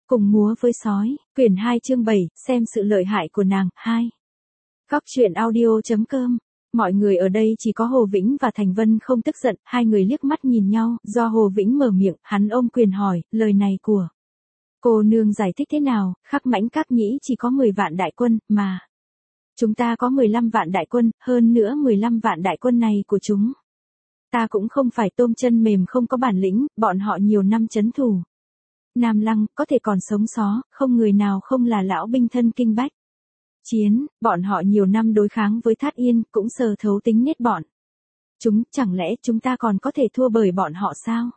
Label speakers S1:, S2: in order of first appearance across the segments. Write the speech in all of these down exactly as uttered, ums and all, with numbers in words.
S1: Cùng múa với sói, quyển hai chương bảy, xem sự lợi hại của nàng, hai. Góc truyện audio.com. Mọi người ở đây chỉ có Hồ Vĩnh và Thành Vân không tức giận, hai người liếc mắt nhìn nhau, do Hồ Vĩnh mở miệng, hắn ôm quyền hỏi, lời này của cô nương giải thích thế nào, Khắc Mãnh Các Nhĩ chỉ có mười vạn đại quân, mà chúng ta có mười lăm vạn đại quân, hơn nữa mười lăm vạn đại quân này của chúng ta cũng không phải tôm chân mềm không có bản lĩnh, bọn họ nhiều năm trấn thủ Nam Lăng, có thể còn sống só, không người nào không là lão binh thân kinh bách chiến, bọn họ nhiều năm đối kháng với Thát Yên, cũng sờ thấu tính nết bọn chúng, chẳng lẽ chúng ta còn có thể thua bởi bọn họ sao?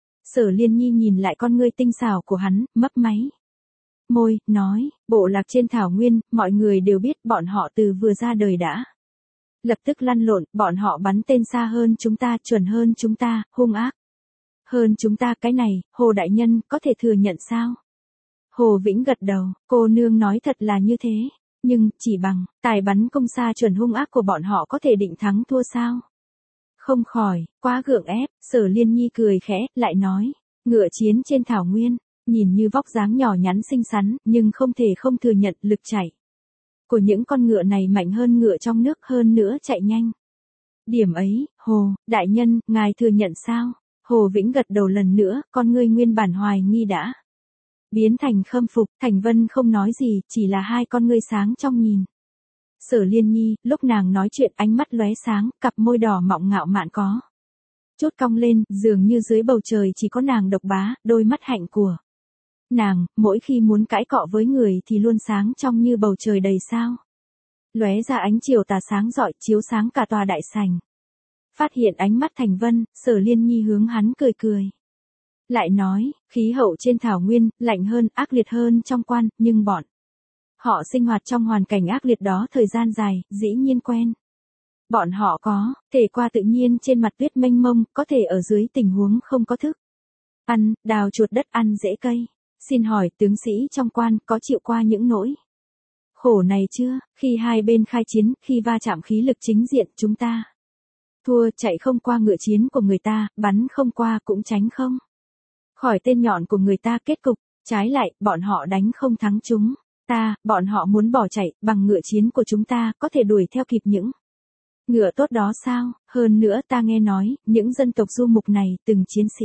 S1: Sở Liên Nhi nhìn lại con ngươi tinh xảo của hắn, mấp máy môi, nói, bộ lạc trên thảo nguyên, mọi người đều biết bọn họ từ vừa ra đời đã lập tức lăn lộn, bọn họ bắn tên xa hơn chúng ta, chuẩn hơn chúng ta, hung ác hơn chúng ta, cái này, Hồ Đại Nhân, có thể thừa nhận sao? Hồ Vĩnh gật đầu, cô nương nói thật là như thế, nhưng, chỉ bằng, tài bắn công xa chuẩn hung ác của bọn họ có thể định thắng thua sao? Không khỏi, quá gượng ép, Sở Liên Nhi cười khẽ, lại nói, ngựa chiến trên thảo nguyên, nhìn như vóc dáng nhỏ nhắn xinh xắn, nhưng không thể không thừa nhận lực chạy của những con ngựa này mạnh hơn ngựa trong nước, hơn nữa chạy nhanh. Điểm ấy, Hồ, Đại Nhân, ngài thừa nhận sao? Hồ Vĩnh gật đầu lần nữa, con ngươi nguyên bản hoài nghi đã biến thành khâm phục, Thành Vân không nói gì, chỉ là hai con ngươi sáng trong nhìn. Sở Liên Nhi, lúc nàng nói chuyện ánh mắt lóe sáng, cặp môi đỏ mọng ngạo mạn có chút cong lên, dường như dưới bầu trời chỉ có nàng độc bá, đôi mắt hạnh của nàng, mỗi khi muốn cãi cọ với người thì luôn sáng trong như bầu trời đầy sao. Lóe ra ánh chiều tà sáng rọi, chiếu sáng cả tòa đại sảnh. Phát hiện ánh mắt Thành Vân, Sở Liên Nhi hướng hắn cười cười. Lại nói, khí hậu trên thảo nguyên, lạnh hơn, ác liệt hơn trong quan, nhưng bọn họ sinh hoạt trong hoàn cảnh ác liệt đó thời gian dài, dĩ nhiên quen. Bọn họ có thể qua tự nhiên trên mặt tuyết mênh mông, có thể ở dưới tình huống không có thức ăn, đào chuột đất ăn rễ cây. Xin hỏi, tướng sĩ trong quan có chịu qua những nỗi khổ này chưa? Khi hai bên khai chiến, khi va chạm khí lực chính diện, chúng ta thua, chạy không qua ngựa chiến của người ta, bắn không qua cũng tránh không khỏi tên nhọn của người ta, kết cục trái lại, bọn họ đánh không thắng chúng ta, bọn họ muốn bỏ chạy, bằng ngựa chiến của chúng ta, có thể đuổi theo kịp những ngựa tốt đó sao? Hơn nữa ta nghe nói, những dân tộc du mục này, từng chiến sĩ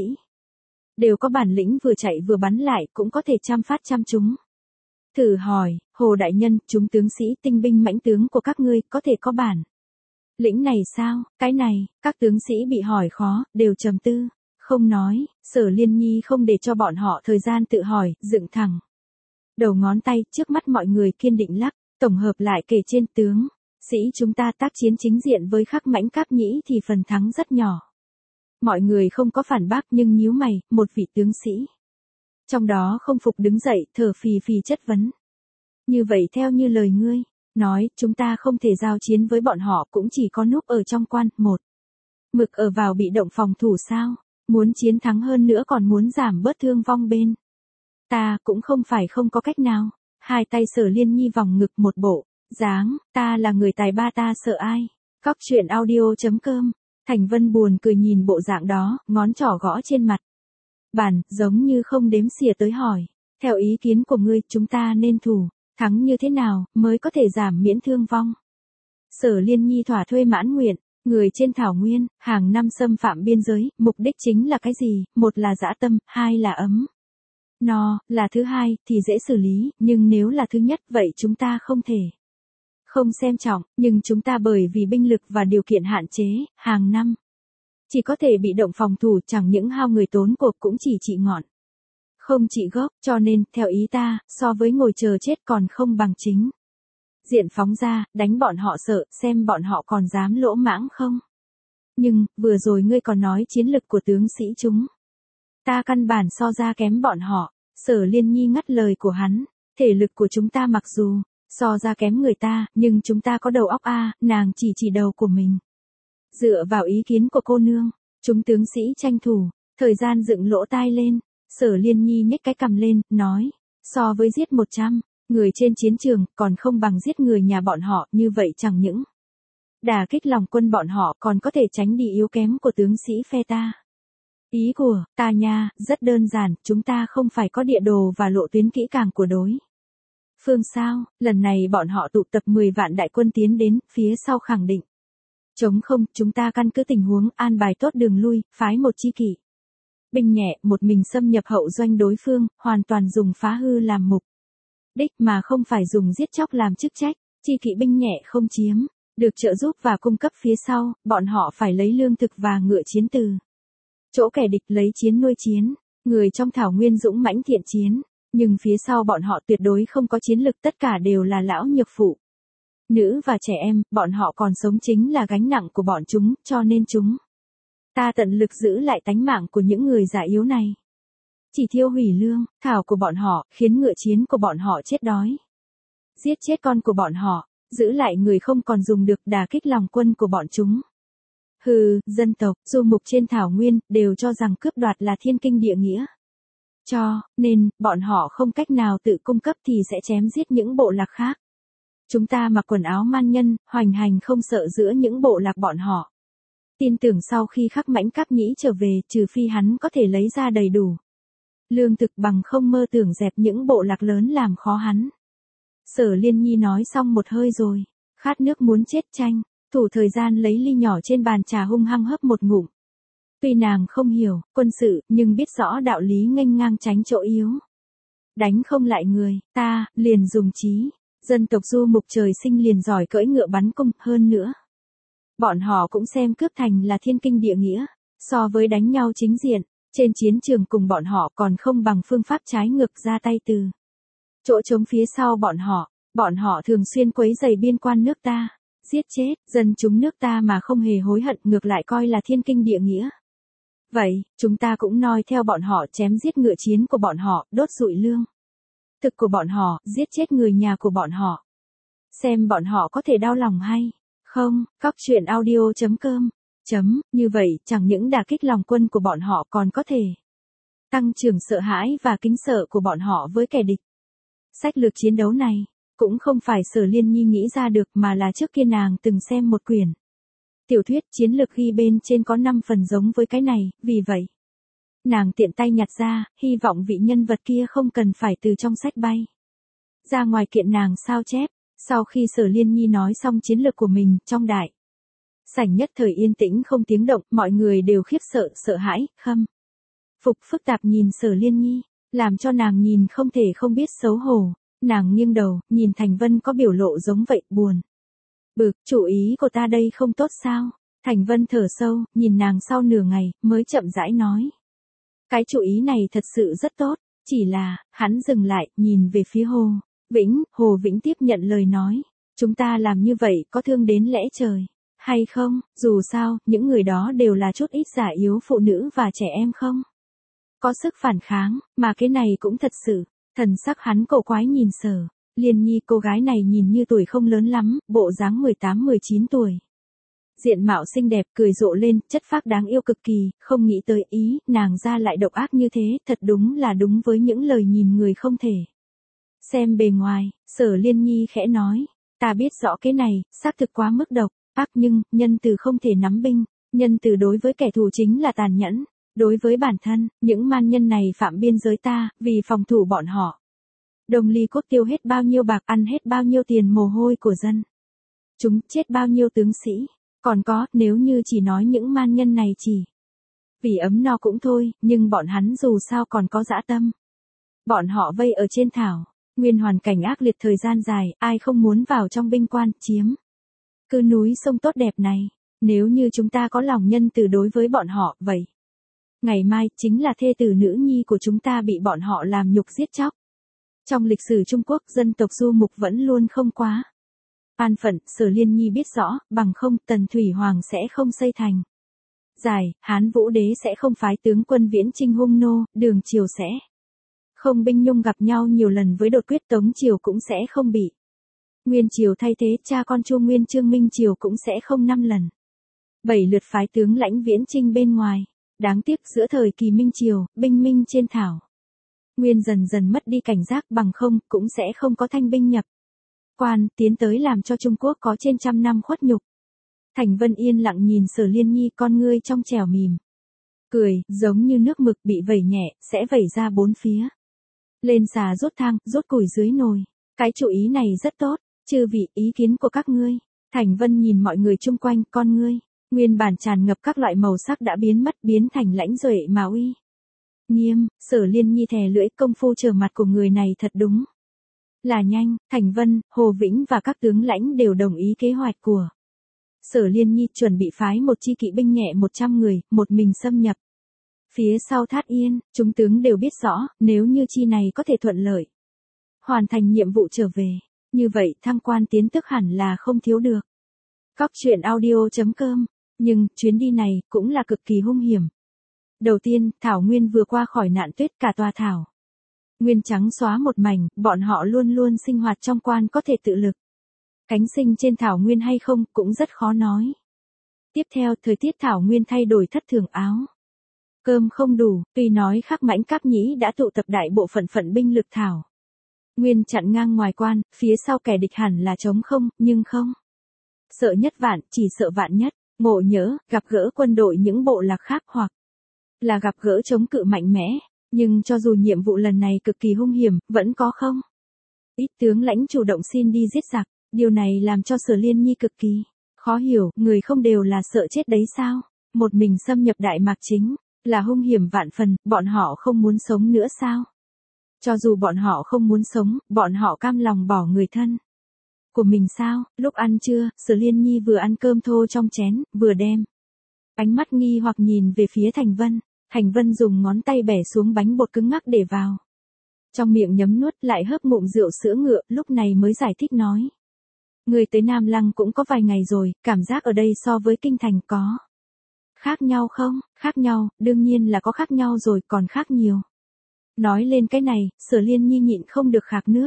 S1: đều có bản lĩnh vừa chạy vừa bắn lại, cũng có thể trăm phát trăm chúng. Thử hỏi, Hồ Đại Nhân, chúng tướng sĩ tinh binh mãnh tướng của các ngươi, có thể có bản lĩnh này sao? Cái này, các tướng sĩ bị hỏi khó, đều trầm tư, không nói. Sở Liên Nhi không để cho bọn họ thời gian tự hỏi, dựng thẳng đầu ngón tay, trước mắt mọi người kiên định lắc, tổng hợp lại kể trên, tướng sĩ chúng ta tác chiến chính diện với Khắc Mãnh Các Nhĩ thì phần thắng rất nhỏ. Mọi người không có phản bác, nhưng nhíu mày, một vị tướng sĩ trong đó không phục đứng dậy, thở phì phì chất vấn. Như vậy theo như lời ngươi nói, chúng ta không thể giao chiến với bọn họ, cũng chỉ có núp ở trong quan, một mực ở vào bị động phòng thủ sao? Muốn chiến thắng hơn nữa còn muốn giảm bớt thương vong bên ta, cũng không phải không có cách nào. Hai tay Sở Liên Nhi vòng ngực một bộ dáng, ta là người tài ba, ta sợ ai? Góc truyện audio.com. Thành Vân buồn cười nhìn bộ dạng đó, ngón trỏ gõ trên mặt bàn, giống như không đếm xỉa tới hỏi, theo ý kiến của ngươi, chúng ta nên thủ thắng như thế nào mới có thể giảm miễn thương vong? Sở Liên Nhi thỏa thuê mãn nguyện, người trên thảo nguyên, hàng năm xâm phạm biên giới, mục đích chính là cái gì? Một là dã tâm, hai là ấm no, là thứ hai thì dễ xử lý, nhưng nếu là thứ nhất, vậy chúng ta không thể không xem trọng, nhưng chúng ta bởi vì binh lực và điều kiện hạn chế, hàng năm chỉ có thể bị động phòng thủ, chẳng những hao người tốn cuộc, cũng chỉ trị ngọn không trị gốc, cho nên, theo ý ta, so với ngồi chờ chết còn không bằng chính diện phóng ra, đánh bọn họ sợ, xem bọn họ còn dám lỗ mãng không. Nhưng, vừa rồi ngươi còn nói chiến lực của tướng sĩ chúng ta căn bản so ra kém bọn họ. Sở Liên Nhi ngắt lời của hắn, thể lực của chúng ta mặc dù so ra kém người ta, nhưng chúng ta có đầu óc a, nàng chỉ chỉ đầu của mình. Dựa vào ý kiến của cô nương, chúng tướng sĩ tranh thủ thời gian dựng lỗ tai lên. Sở Liên Nhi nhếch cái cằm lên, nói, so với giết một trăm người trên chiến trường, còn không bằng giết người nhà bọn họ, như vậy chẳng những đả kích lòng quân bọn họ, còn có thể tránh đi yếu kém của tướng sĩ phe ta. Ý của ta nha, rất đơn giản, chúng ta không phải có địa đồ và lộ tuyến kỹ càng của đối phương sao, lần này bọn họ tụ tập mười vạn đại quân tiến đến, phía sau khẳng định. Chống không, chúng ta căn cứ tình huống, an bài tốt đường lui, phái một chi kỷ binh nhẹ, một mình xâm nhập hậu doanh đối phương, hoàn toàn dùng phá hư làm mục đích mà không phải dùng giết chóc làm chức trách, chi kỵ binh nhẹ không chiếm, được trợ giúp và cung cấp phía sau, bọn họ phải lấy lương thực và ngựa chiến từ chỗ kẻ địch lấy chiến nuôi chiến, người trong thảo nguyên dũng mãnh thiện chiến, nhưng phía sau bọn họ tuyệt đối không có chiến lực, tất cả đều là lão nhược phụ, nữ và trẻ em, bọn họ còn sống chính là gánh nặng của bọn chúng, cho nên chúng ta tận lực giữ lại tánh mạng của những người già yếu này. Chỉ thiêu hủy lương, thảo của bọn họ, khiến ngựa chiến của bọn họ chết đói. Giết chết con của bọn họ, giữ lại người không còn dùng được, đả kích lòng quân của bọn chúng. Hừ, dân tộc, du mục trên thảo nguyên, đều cho rằng cướp đoạt là thiên kinh địa nghĩa. Cho, nên, bọn họ không cách nào tự cung cấp thì sẽ chém giết những bộ lạc khác. Chúng ta mặc quần áo man nhân, hoành hành không sợ giữa những bộ lạc bọn họ. Tin tưởng sau khi Khắc Mãnh Cáp Nhĩ trở về, trừ phi hắn có thể lấy ra đầy đủ lương thực, bằng không mơ tưởng dẹp những bộ lạc lớn làm khó hắn. Sở Liên Nhi nói xong một hơi rồi, khát nước muốn chết chanh, thủ thời gian lấy ly nhỏ trên bàn trà hung hăng hấp một ngụm. Tuy nàng không hiểu quân sự, nhưng biết rõ đạo lý nghênh ngang tránh chỗ yếu. Đánh không lại người, ta liền dùng trí. Dân tộc du mục trời sinh liền giỏi cưỡi ngựa bắn cung, hơn nữa. Bọn họ cũng xem cướp thành là thiên kinh địa nghĩa, so với đánh nhau chính diện, trên chiến trường cùng bọn họ còn không bằng phương pháp trái ngược ra tay từ chỗ trống phía sau bọn họ, bọn họ thường xuyên quấy rầy biên quan nước ta, giết chết dân chúng nước ta mà không hề hối hận, ngược lại coi là thiên kinh địa nghĩa. Vậy, chúng ta cũng noi theo bọn họ, chém giết ngựa chiến của bọn họ, đốt rụi lương thực của bọn họ, giết chết người nhà của bọn họ. Xem bọn họ có thể đau lòng hay không. Các chuyện audio chấm com chấm, như vậy, chẳng những đả kích lòng quân của bọn họ còn có thể tăng trưởng sợ hãi và kính sợ của bọn họ với kẻ địch. Sách lược chiến đấu này, cũng không phải Sở Liên Nhi nghĩ ra được mà là trước kia nàng từng xem một quyển tiểu thuyết chiến lược ghi bên trên có năm phần giống với cái này, vì vậy. Nàng tiện tay nhặt ra, hy vọng vị nhân vật kia không cần phải từ trong sách bay ra ngoài kiện nàng sao chép. Sau khi Sở Liên Nhi nói xong chiến lược của mình, trong đại sảnh nhất thời yên tĩnh không tiếng động, mọi người đều khiếp sợ, sợ hãi, khâm phục phức tạp nhìn Sở Liên Nhi, làm cho nàng nhìn không thể không biết xấu hổ. Nàng nghiêng đầu, nhìn Thành Vân có biểu lộ giống vậy, buồn bực, chủ ý của ta đây không tốt sao? Thành Vân thở sâu, nhìn nàng sau nửa ngày, mới chậm rãi nói. Cái chủ ý này thật sự rất tốt, chỉ là, hắn dừng lại, nhìn về phía Hồ Vĩnh, Hồ Vĩnh tiếp nhận lời nói. Chúng ta làm như vậy có thương đến lẽ trời, hay không? Dù sao, những người đó đều là chút ít già yếu, phụ nữ và trẻ em không có sức phản kháng, mà cái này cũng thật sự. Thần sắc hắn cổ quái nhìn Sở Liên Nhi, cô gái này nhìn như tuổi không lớn lắm, bộ dáng mười tám mười chín tuổi. Diện mạo xinh đẹp, cười rộ lên, chất phác đáng yêu cực kỳ, không nghĩ tới ý, nàng ra lại độc ác như thế, thật đúng là đúng với những lời nhìn người không thể xem bề ngoài. Sở Liên Nhi khẽ nói, ta biết rõ cái này, xác thực quá mức độc ác, nhưng, nhân từ không thể nắm binh, nhân từ đối với kẻ thù chính là tàn nhẫn. Đối với bản thân, những man nhân này phạm biên giới ta, vì phòng thủ bọn họ. Đồng Ly Cốt tiêu hết bao nhiêu bạc, ăn hết bao nhiêu tiền mồ hôi của dân. Chúng chết bao nhiêu tướng sĩ. Còn có, nếu như chỉ nói những man nhân này chỉ vì ấm no cũng thôi, nhưng bọn hắn dù sao còn có dã tâm. Bọn họ vây ở trên thảo nguyên, hoàn cảnh ác liệt thời gian dài, ai không muốn vào trong binh quan, chiếm cứ núi sông tốt đẹp này. Nếu như chúng ta có lòng nhân từ đối với bọn họ, vậy ngày mai, chính là thê tử nữ nhi của chúng ta bị bọn họ làm nhục giết chóc. Trong lịch sử Trung Quốc, dân tộc du mục vẫn luôn không quá an phận. Sở Liên Nhi biết rõ, bằng không, Tần Thủy Hoàng sẽ không xây thành dài, Hán Vũ Đế sẽ không phái tướng quân viễn chinh hung nô, Đường Triều sẽ không binh nhung gặp nhau nhiều lần với đột quyết, Tống Triều cũng sẽ không bị Nguyên Triều thay thế, cha con Chu Nguyên Chương Minh Triều cũng sẽ không năm lần bảy lượt phái tướng lãnh viễn chinh bên ngoài. Đáng tiếc giữa thời kỳ Minh Triều, binh minh trên thảo nguyên dần dần mất đi cảnh giác, bằng không, cũng sẽ không có thanh binh nhập quan, tiến tới làm cho Trung Quốc có trên trăm năm khuất nhục. Thành Vân yên lặng nhìn Sở Liên Nhi, con ngươi trong trẻo mỉm cười, giống như nước mực bị vẩy nhẹ, sẽ vẩy ra bốn phía. Lên xà rút thang, rút củi dưới nồi. Cái chủ ý này rất tốt, chư vị, ý kiến của các ngươi. Thành Vân nhìn mọi người chung quanh, con ngươi, nguyên bản tràn ngập các loại màu sắc đã biến mất, biến thành lãnh duệ mà uy nghiêm. Sở Liên Nhi thè lưỡi, công phu trở mặt của người này thật đúng là nhanh. Thành Vân, Hồ Vĩnh và các tướng lãnh đều đồng ý kế hoạch của Sở Liên Nhi, chuẩn bị phái một chi kỵ binh nhẹ một trăm người, một mình xâm nhập phía sau Thát Yên. Chúng tướng đều biết rõ, nếu như chi này có thể thuận lợi hoàn thành nhiệm vụ trở về, như vậy thăng quan tiến tức hẳn là không thiếu được. Cóc truyện audio chấm com. Nhưng, chuyến đi này, cũng là cực kỳ hung hiểm. Đầu tiên, Thảo Nguyên vừa qua khỏi nạn tuyết, cả tòa Thảo Nguyên trắng xóa một mảnh, bọn họ luôn luôn sinh hoạt trong quan có thể tự lực cánh sinh trên Thảo Nguyên hay không, cũng rất khó nói. Tiếp theo, thời tiết Thảo Nguyên thay đổi thất thường, áo cơm không đủ, tuy nói Khắc Mãnh Cáp Nhĩ đã tụ tập đại bộ phận phận binh lực Thảo Nguyên chặn ngang ngoài quan, phía sau kẻ địch hẳn là trống không, nhưng không sợ nhất vạn, chỉ sợ vạn nhất. Ngộ nhỡ, gặp gỡ quân đội những bộ lạc khác hoặc là gặp gỡ chống cự mạnh mẽ. Nhưng cho dù nhiệm vụ lần này cực kỳ hung hiểm, vẫn có không ít tướng lãnh chủ động xin đi giết giặc. Điều này làm cho Sở Liên Nhi cực kỳ khó hiểu, người không đều là sợ chết đấy sao? Một mình xâm nhập Đại Mạc chính là hung hiểm vạn phần, bọn họ không muốn sống nữa sao? Cho dù bọn họ không muốn sống, bọn họ cam lòng bỏ người thân của mình sao? Lúc ăn trưa, Sở Liên Nhi vừa ăn cơm thô trong chén, vừa đem ánh mắt nghi hoặc nhìn về phía Thành Vân. Thành Vân dùng ngón tay bẻ xuống bánh bột cứng ngắc để vào trong miệng nhấm nuốt, lại hớp ngụm rượu sữa ngựa, lúc này mới giải thích nói. Người tới Nam Lăng cũng có vài ngày rồi, cảm giác ở đây so với kinh thành có khác nhau không? Khác nhau, đương nhiên là có khác nhau rồi, còn khác nhiều. Nói lên cái này, Sở Liên Nhi nhịn không được khạc nước.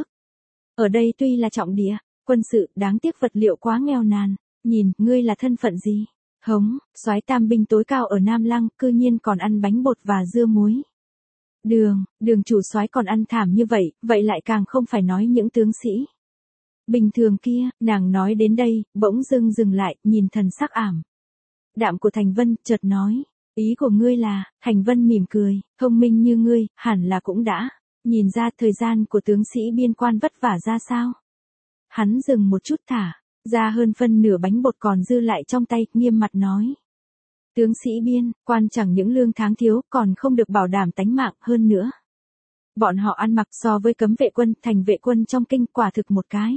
S1: Ở đây tuy là trọng địa quân sự, đáng tiếc vật liệu quá nghèo nàn. Nhìn, ngươi là thân phận gì? Hống, soái tam binh tối cao ở Nam Lăng, cư nhiên còn ăn bánh bột và dưa muối. Đường, đường chủ soái còn ăn thảm như vậy, vậy lại càng không phải nói những tướng sĩ bình thường kia. Nàng nói đến đây, bỗng dưng dừng lại, nhìn thần sắc ảm đạm của Thành Vân, chợt nói. Ý của ngươi là, Thành Vân mỉm cười, thông minh như ngươi, hẳn là cũng đã nhìn ra thời gian của tướng sĩ biên quan vất vả ra sao. Hắn dừng một chút thả ra hơn phân nửa bánh bột còn dư lại trong tay, nghiêm mặt nói. Tướng sĩ biên quan chẳng những lương tháng thiếu, còn không được bảo đảm tánh mạng, hơn nữa bọn họ ăn mặc so với cấm vệ quân, thành vệ quân trong kinh, quả thực một cái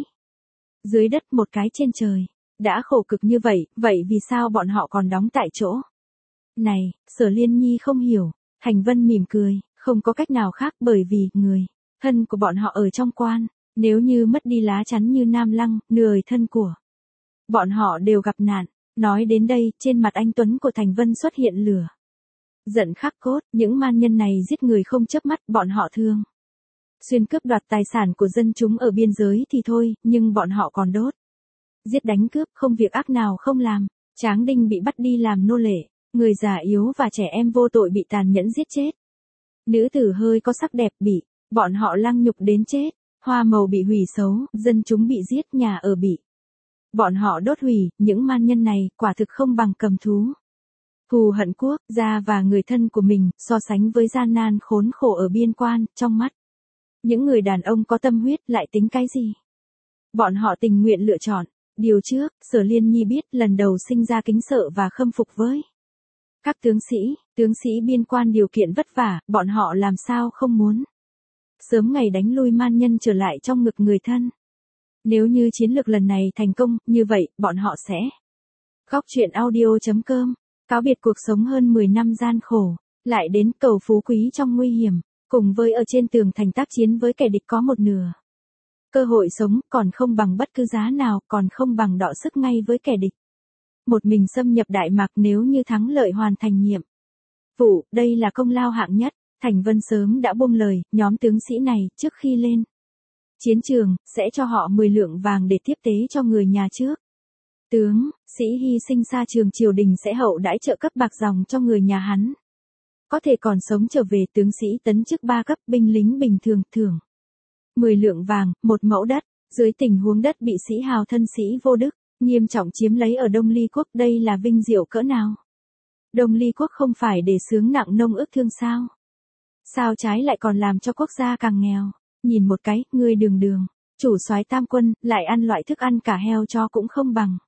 S1: dưới đất một cái trên trời. Đã khổ cực như vậy, vậy vì sao bọn họ còn đóng tại chỗ này? Sở Liên Nhi không hiểu. Thành Vân mỉm cười, không có cách nào khác, bởi vì người thân của bọn họ ở trong quan, nếu như mất đi lá chắn như Nam Lăng, người thân của bọn họ đều gặp nạn. Nói đến đây, trên mặt anh tuấn của Thành Vân xuất hiện lửa giận khắc cốt. Những man nhân này giết người không chớp mắt, bọn họ thương xuyên cướp đoạt tài sản của dân chúng ở biên giới thì thôi, nhưng bọn họ còn đốt giết đánh cướp, không việc ác nào không làm. Tráng đinh bị bắt đi làm nô lệ, người già yếu và trẻ em vô tội bị tàn nhẫn giết chết. Nữ tử hơi có sắc đẹp bị bọn họ lăng nhục đến chết. Hoa màu bị hủy xấu, dân chúng bị giết, nhà ở bị bọn họ đốt hủy. Những man nhân này quả thực không bằng cầm thú thù hận quốc gia và người thân của mình. So sánh với gian nan khốn khổ ở biên quan, trong mắt những người đàn ông có tâm huyết lại tính cái gì? Bọn họ tình nguyện lựa chọn điều trước. Sở Liên Nhi biết, lần đầu sinh ra kính sợ và khâm phục với các tướng sĩ. Tướng sĩ biên quan điều kiện vất vả, bọn họ làm sao không muốn sớm ngày đánh lui man nhân trở lại trong ngực người thân. Nếu như chiến lược lần này thành công, như vậy, bọn họ sẽ. Cóc truyện audio chấm com. Cáo biệt cuộc sống hơn mười năm gian khổ, lại đến cầu phú quý trong nguy hiểm, cùng với ở trên tường thành tác chiến với kẻ địch có một nửa cơ hội sống, còn không bằng bất cứ giá nào, còn không bằng đọ sức ngay với kẻ địch. Một mình xâm nhập Đại Mạc, nếu như thắng lợi hoàn thành nhiệm vụ, đây là công lao hạng nhất. Thành Vân sớm đã buông lời, nhóm tướng sĩ này, trước khi lên chiến trường, sẽ cho họ mười lượng vàng để tiếp tế cho người nhà trước. Tướng sĩ hy sinh xa trường, triều đình sẽ hậu đãi trợ cấp bạc dòng cho người nhà hắn. Có thể còn sống trở về. Tướng sĩ tấn chức ba cấp, binh lính bình thường, thưởng mười lượng vàng, một mẫu đất. Dưới tình huống đất bị sĩ hào thân sĩ vô đức nghiêm trọng chiếm lấy ở Đông Ly Quốc, đây là vinh diệu cỡ nào? Đông Ly quốc không phải để sướng nặng nông ức thương sao? Sao trái lại còn làm cho quốc gia càng nghèo? Nhìn một cái, ngươi đường đường, chủ soái tam quân, lại ăn loại thức ăn cả heo cho cũng không bằng.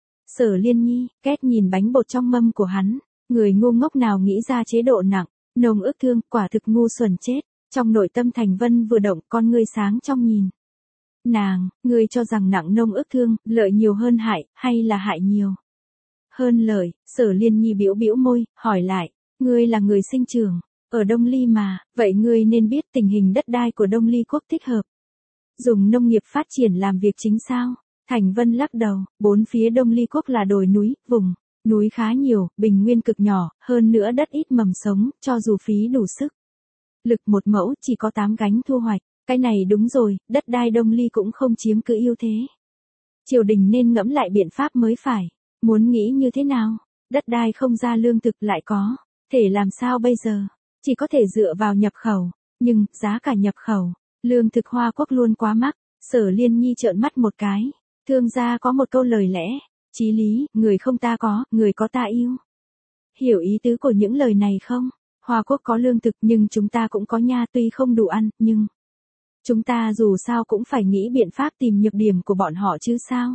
S1: Sở Liên Nhi, két nhìn bánh bột trong mâm của hắn, người ngu ngốc nào nghĩ ra chế độ nặng, nông ức thương, quả thực ngu xuẩn chết. Trong nội tâm Thành Vân vừa động, con ngươi sáng trong nhìn. Nàng, ngươi cho rằng nặng nông ức thương, lợi nhiều hơn hại, hay là hại nhiều? Hơn lợi, Sở Liên Nhi bĩu bĩu môi, hỏi lại, ngươi là người sinh trưởng ở Đông Ly mà, vậy ngươi nên biết tình hình đất đai của Đông Ly quốc thích hợp. Dùng nông nghiệp phát triển làm việc chính sao? Thành Vân lắc đầu, bốn phía Đông Ly quốc là đồi núi, vùng núi khá nhiều, bình nguyên cực nhỏ, hơn nữa đất ít mầm sống, cho dù phí đủ sức lực một mẫu chỉ có tám gánh thu hoạch, cái này đúng rồi, đất đai Đông Ly cũng không chiếm cứ ưu thế. Triều đình nên ngẫm lại biện pháp mới phải, muốn nghĩ như thế nào, đất đai không ra lương thực lại có, thể làm sao bây giờ, chỉ có thể dựa vào nhập khẩu, nhưng, giá cả nhập khẩu, lương thực Hoa Quốc luôn quá mắc, Sở Liên Nhi trợn mắt một cái, thương gia có một câu lời lẽ, chí lý, người không ta có, người có ta yêu. Hiểu ý tứ của những lời này không? Hoa Quốc có lương thực nhưng chúng ta cũng có nha, tuy không đủ ăn, nhưng chúng ta dù sao cũng phải nghĩ biện pháp tìm nhược điểm của bọn họ chứ sao?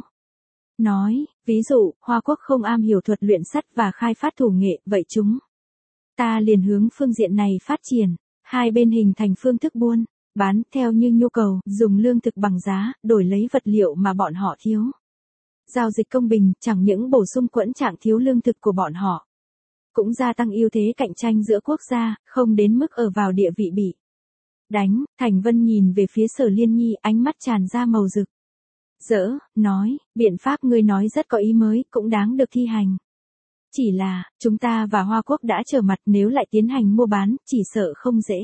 S1: Nói, ví dụ, Hoa Quốc không am hiểu thuật luyện sắt và khai phát thủ nghệ, vậy chúng ta liền hướng phương diện này phát triển, hai bên hình thành phương thức buôn bán theo như nhu cầu, dùng lương thực bằng giá, đổi lấy vật liệu mà bọn họ thiếu. Giao dịch công bình, chẳng những bổ sung quẫn trạng thiếu lương thực của bọn họ, cũng gia tăng ưu thế cạnh tranh giữa quốc gia, không đến mức ở vào địa vị bị đánh. Thành Vân nhìn về phía Sở Liên Nhi, ánh mắt tràn ra màu rực rỡ, nói, biện pháp ngươi nói rất có ý mới, cũng đáng được thi hành. Chỉ là, chúng ta và Hoa Quốc đã trở mặt, nếu lại tiến hành mua bán, chỉ sợ không dễ.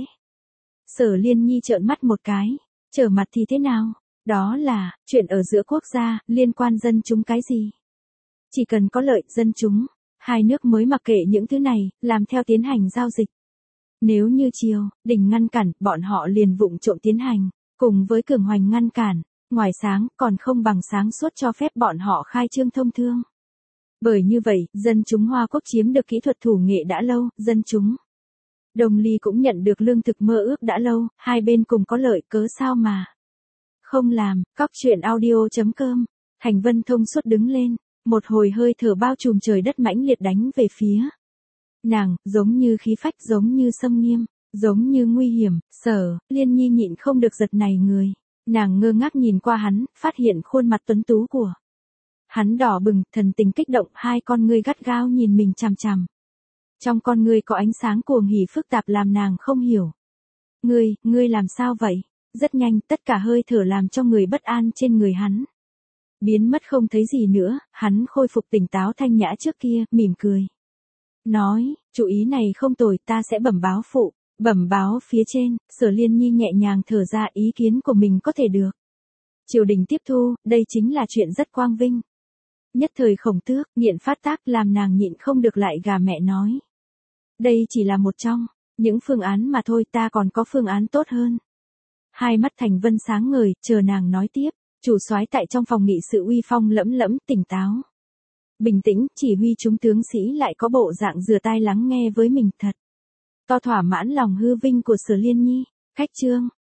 S1: Sở Liên Nhi trợn mắt một cái, trở mặt thì thế nào? Đó là, chuyện ở giữa quốc gia, liên quan dân chúng cái gì? Chỉ cần có lợi, dân chúng, hai nước mới mặc kệ những thứ này, làm theo tiến hành giao dịch. Nếu như triều đình ngăn cản, bọn họ liền vụng trộm tiến hành, cùng với cường hoành ngăn cản, ngoài sáng, còn không bằng sáng suốt cho phép bọn họ khai trương thông thương. Bởi như vậy, dân chúng Hoa Quốc chiếm được kỹ thuật thủ nghệ đã lâu, dân chúng Đông Ly cũng nhận được lương thực mơ ước đã lâu, hai bên cùng có lợi, cớ sao mà không làm. Cóc truyện audio chấm com. Thành Vân thông suốt đứng lên, một hồi hơi thở bao trùm trời đất mãnh liệt đánh về phía nàng, giống như khí phách, giống như xâm nghiêm, giống như nguy hiểm. Sở Liên Nhi nhịn không được giật nảy người, nàng ngơ ngác nhìn qua hắn, phát hiện khuôn mặt tuấn tú của hắn đỏ bừng, thần tình kích động, hai con ngươi gắt gao nhìn mình chằm chằm. Trong con ngươi có ánh sáng cuồng hỉ phức tạp làm nàng không hiểu. Ngươi, ngươi làm sao vậy? Rất nhanh, tất cả hơi thở làm cho người bất an trên người hắn biến mất không thấy gì nữa, hắn khôi phục tỉnh táo thanh nhã trước kia, mỉm cười. Nói, chủ ý này không tồi, ta sẽ bẩm báo phụ, bẩm báo phía trên. Sở Liên Nhi nhẹ nhàng thở ra, ý kiến của mình có thể được triều đình tiếp thu, đây chính là chuyện rất quang vinh. Nhất thời Khổng Tước, nghiện phát tác làm nàng nhịn không được lại gà mẹ nói. Đây chỉ là một trong những phương án mà thôi, ta còn có phương án tốt hơn. Hai mắt Thành Vân sáng ngời, chờ nàng nói tiếp. Chủ soái tại trong phòng nghị sự uy phong lẫm lẫm, tỉnh táo, bình tĩnh, chỉ huy chúng tướng sĩ lại có bộ dạng rửa tai lắng nghe với mình, thật to thỏa mãn lòng hư vinh của Sở Liên Nhi. Khách trương,